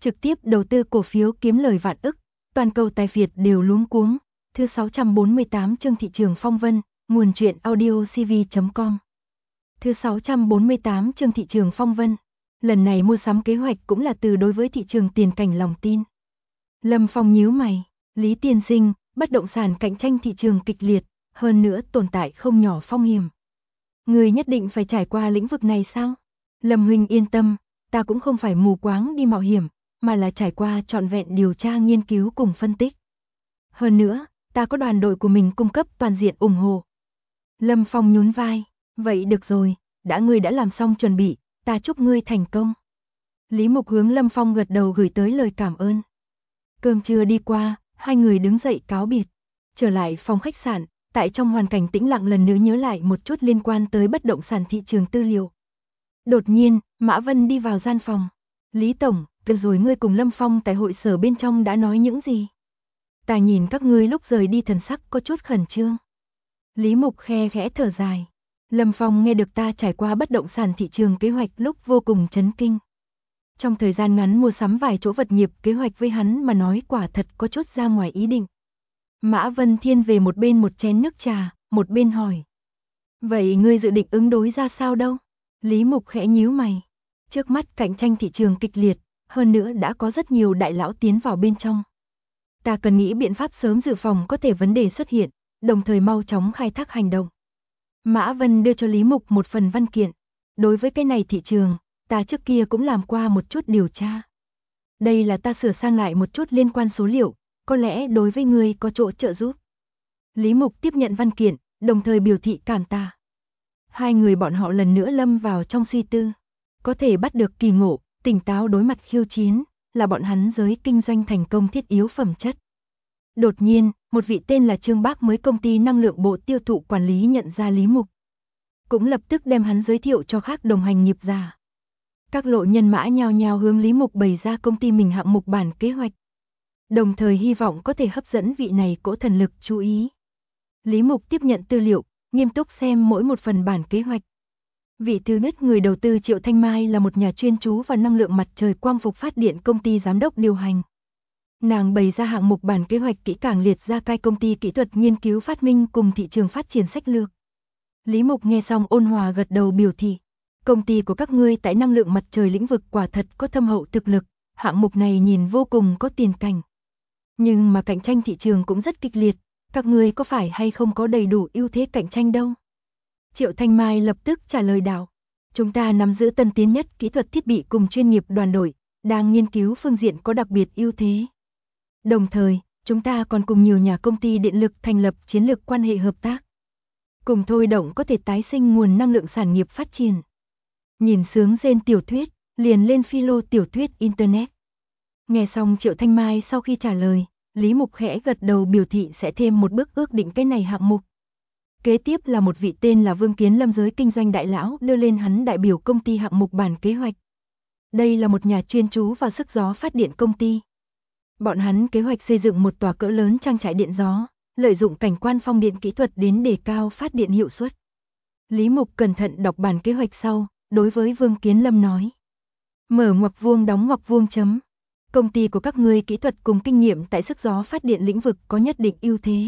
trực tiếp đầu tư cổ phiếu kiếm lời vạn ức, toàn cầu tài phiệt đều luống cuống. Thứ 648 chương thị trường phong vân, nguồn truyện audio cv.com. Thứ 648 chương thị trường phong vân. Lần này mua sắm kế hoạch cũng là từ đối với thị trường tiền cảnh lòng tin. Lâm Phong nhíu mày, Lý tiên sinh, bất động sản cạnh tranh thị trường kịch liệt, hơn nữa tồn tại không nhỏ phong hiểm. Người nhất định phải trải qua lĩnh vực này sao? Lâm huynh yên tâm, ta cũng không phải mù quáng đi mạo hiểm, mà là trải qua trọn vẹn điều tra nghiên cứu cùng phân tích. Hơn nữa, ta có đoàn đội của mình cung cấp toàn diện ủng hộ. Lâm Phong nhún vai, vậy được rồi, ngươi đã làm xong chuẩn bị, ta chúc ngươi thành công. Lý Mục hướng Lâm Phong gật đầu gửi tới lời cảm ơn. Cơm trưa đi qua, hai người đứng dậy cáo biệt. Trở lại phòng khách sạn, tại trong hoàn cảnh tĩnh lặng lần nữa nhớ lại một chút liên quan tới bất động sản thị trường tư liệu. Đột nhiên, Mã Vân đi vào gian phòng. Lý Tổng, vừa rồi ngươi cùng Lâm Phong tại hội sở bên trong đã nói những gì? Ta nhìn các ngươi lúc rời đi thần sắc có chút khẩn trương. Lý Mục khe khẽ thở dài. Lâm Phong nghe được ta trải qua bất động sản thị trường kế hoạch lúc vô cùng chấn kinh. Trong thời gian ngắn mua sắm vài chỗ vật nghiệp kế hoạch với hắn mà nói quả thật có chút ra ngoài ý định. Mã Vân thiên về một bên một chén nước trà, một bên hỏi. Vậy ngươi dự định ứng đối ra sao đâu? Lý Mục khẽ nhíu mày. Trước mắt cạnh tranh thị trường kịch liệt, hơn nữa đã có rất nhiều đại lão tiến vào bên trong. Ta cần nghĩ biện pháp sớm dự phòng có thể vấn đề xuất hiện, đồng thời mau chóng khai thác hành động. Mã Vân đưa cho Lý Mục một phần văn kiện. Đối với cái này thị trường, ta trước kia cũng làm qua một chút điều tra. Đây là ta sửa sang lại một chút liên quan số liệu, có lẽ đối với ngươi có chỗ trợ giúp. Lý Mục tiếp nhận văn kiện, đồng thời biểu thị cảm tạ. Hai người bọn họ lần nữa lâm vào trong suy tư. Có thể bắt được kỳ ngộ, tỉnh táo đối mặt khiêu chiến, là bọn hắn giới kinh doanh thành công thiết yếu phẩm chất. Đột nhiên, một vị tên là Trương Bác mới công ty năng lượng bộ tiêu thụ quản lý nhận ra Lý Mục. Cũng lập tức đem hắn giới thiệu cho khác đồng hành nghiệp giả. Các lộ nhân mã nhao nhao hướng Lý Mục bày ra công ty mình hạng mục bản kế hoạch. Đồng thời hy vọng có thể hấp dẫn vị này cỗ thần lực chú ý. Lý Mục tiếp nhận tư liệu, nghiêm túc xem mỗi một phần bản kế hoạch. Vị thứ nhất người đầu tư Triệu Thanh Mai là một nhà chuyên chú vào năng lượng mặt trời quang phục phát điện công ty giám đốc điều hành. Nàng bày ra hạng mục bản kế hoạch kỹ càng liệt ra cai công ty kỹ thuật nghiên cứu phát minh cùng thị trường phát triển sách lược. Lý Mục nghe xong ôn hòa gật đầu biểu thị. Công ty của các ngươi tại năng lượng mặt trời lĩnh vực quả thật có thâm hậu thực lực, hạng mục này nhìn vô cùng có tiền cảnh. Nhưng mà cạnh tranh thị trường cũng rất kịch liệt, các ngươi có phải hay không có đầy đủ ưu thế cạnh tranh đâu? Triệu Thanh Mai lập tức trả lời đạo. Chúng ta nắm giữ tân tiến nhất kỹ thuật thiết bị cùng chuyên nghiệp đoàn đội, đang nghiên cứu phương diện có đặc biệt ưu thế. Đồng thời, chúng ta còn cùng nhiều nhà công ty điện lực thành lập chiến lược quan hệ hợp tác. Cùng thôi động có thể tái sinh nguồn năng lượng sản nghiệp phát triển. Nhìn sướng rên tiểu thuyết, liền lên philo tiểu thuyết Internet. Nghe xong Triệu Thanh Mai sau khi trả lời, Lý Mục khẽ gật đầu biểu thị sẽ thêm một bước ước định cái này hạng mục. Kế tiếp là một vị tên là Vương Kiến Lâm giới kinh doanh đại lão đưa lên hắn đại biểu công ty hạng mục bản kế hoạch. Đây là một nhà chuyên chú vào sức gió phát điện công ty. Bọn hắn kế hoạch xây dựng một tòa cỡ lớn trang trại điện gió, lợi dụng cảnh quan phong điện kỹ thuật đến đề cao phát điện hiệu suất. Lý Mục cẩn thận đọc bản kế hoạch sau, đối với Vương Kiến Lâm nói. Mở ngoặc vuông đóng ngoặc vuông chấm. Công ty của các ngươi kỹ thuật cùng kinh nghiệm tại sức gió phát điện lĩnh vực có nhất định ưu thế.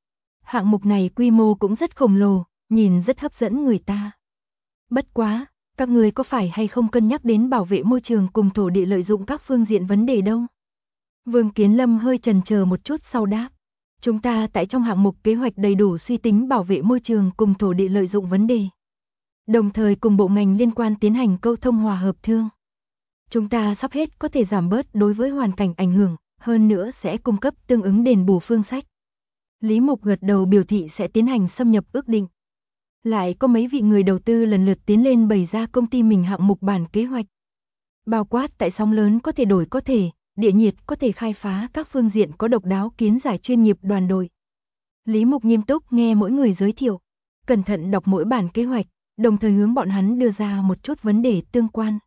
Hạng mục này quy mô cũng rất khổng lồ, nhìn rất hấp dẫn người ta. Bất quá, các ngươi có phải hay không cân nhắc đến bảo vệ môi trường cùng thổ địa lợi dụng các phương diện vấn đề đâu? Vương Kiến Lâm hơi chần chờ một chút sau đáp. Chúng ta tại trong hạng mục kế hoạch đầy đủ suy tính bảo vệ môi trường cùng thổ địa lợi dụng vấn đề. Đồng thời cùng bộ ngành liên quan tiến hành câu thông hòa hợp thương. Chúng ta sắp hết có thể giảm bớt đối với hoàn cảnh ảnh hưởng, hơn nữa sẽ cung cấp tương ứng đền bù phương sách. Lý Mục gật đầu biểu thị sẽ tiến hành xâm nhập ước định. Lại có mấy vị người đầu tư lần lượt tiến lên bày ra công ty mình hạng mục bản kế hoạch. Bao quát tại sóng lớn có thể đổi có thể, địa nhiệt có thể khai phá các phương diện có độc đáo kiến giải chuyên nghiệp đoàn đội. Lý Mục nghiêm túc nghe mỗi người giới thiệu, cẩn thận đọc mỗi bản kế hoạch, đồng thời hướng bọn hắn đưa ra một chút vấn đề tương quan.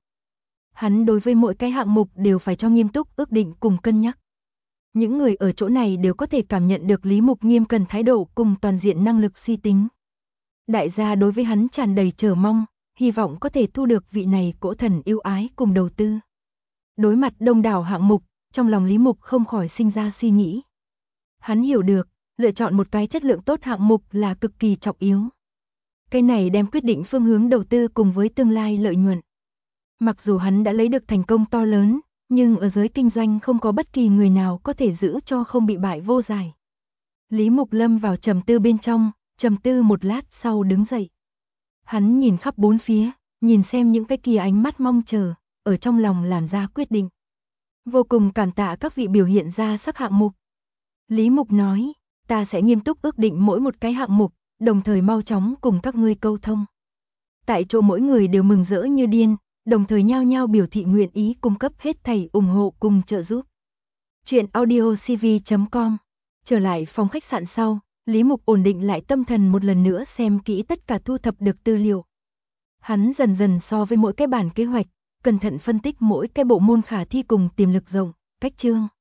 Hắn đối với mỗi cái hạng mục đều phải cho nghiêm túc ước định cùng cân nhắc. Những người ở chỗ này đều có thể cảm nhận được Lý Mục nghiêm cẩn thái độ cùng toàn diện năng lực suy tính. Đại gia đối với hắn tràn đầy chờ mong, hy vọng có thể thu được vị này cỗ thần yêu ái cùng đầu tư. Đối mặt đông đảo hạng mục, trong lòng Lý Mục không khỏi sinh ra suy nghĩ. Hắn hiểu được, lựa chọn một cái chất lượng tốt hạng mục là cực kỳ trọng yếu. Cái này đem quyết định phương hướng đầu tư cùng với tương lai lợi nhuận. Mặc dù hắn đã lấy được thành công to lớn, nhưng ở giới kinh doanh không có bất kỳ người nào có thể giữ cho không bị bại vô giải. Lý Mục lâm vào trầm tư bên trong, trầm tư một lát sau đứng dậy. Hắn nhìn khắp bốn phía, nhìn xem những cái kia ánh mắt mong chờ, ở trong lòng làm ra quyết định. Vô cùng cảm tạ các vị biểu hiện ra sắc hạng mục. Lý Mục nói, ta sẽ nghiêm túc ước định mỗi một cái hạng mục, đồng thời mau chóng cùng các ngươi câu thông. Tại chỗ mỗi người đều mừng rỡ như điên, đồng thời nhao nhao biểu thị nguyện ý cung cấp hết thảy ủng hộ cùng trợ giúp. Chuyện audiocv.com. Trở lại phòng khách sạn sau, Lý Mục ổn định lại tâm thần một lần nữa xem kỹ tất cả thu thập được tư liệu. Hắn dần dần so với mỗi cái bản kế hoạch, cẩn thận phân tích mỗi cái bộ môn khả thi cùng tiềm lực rộng, cách chương.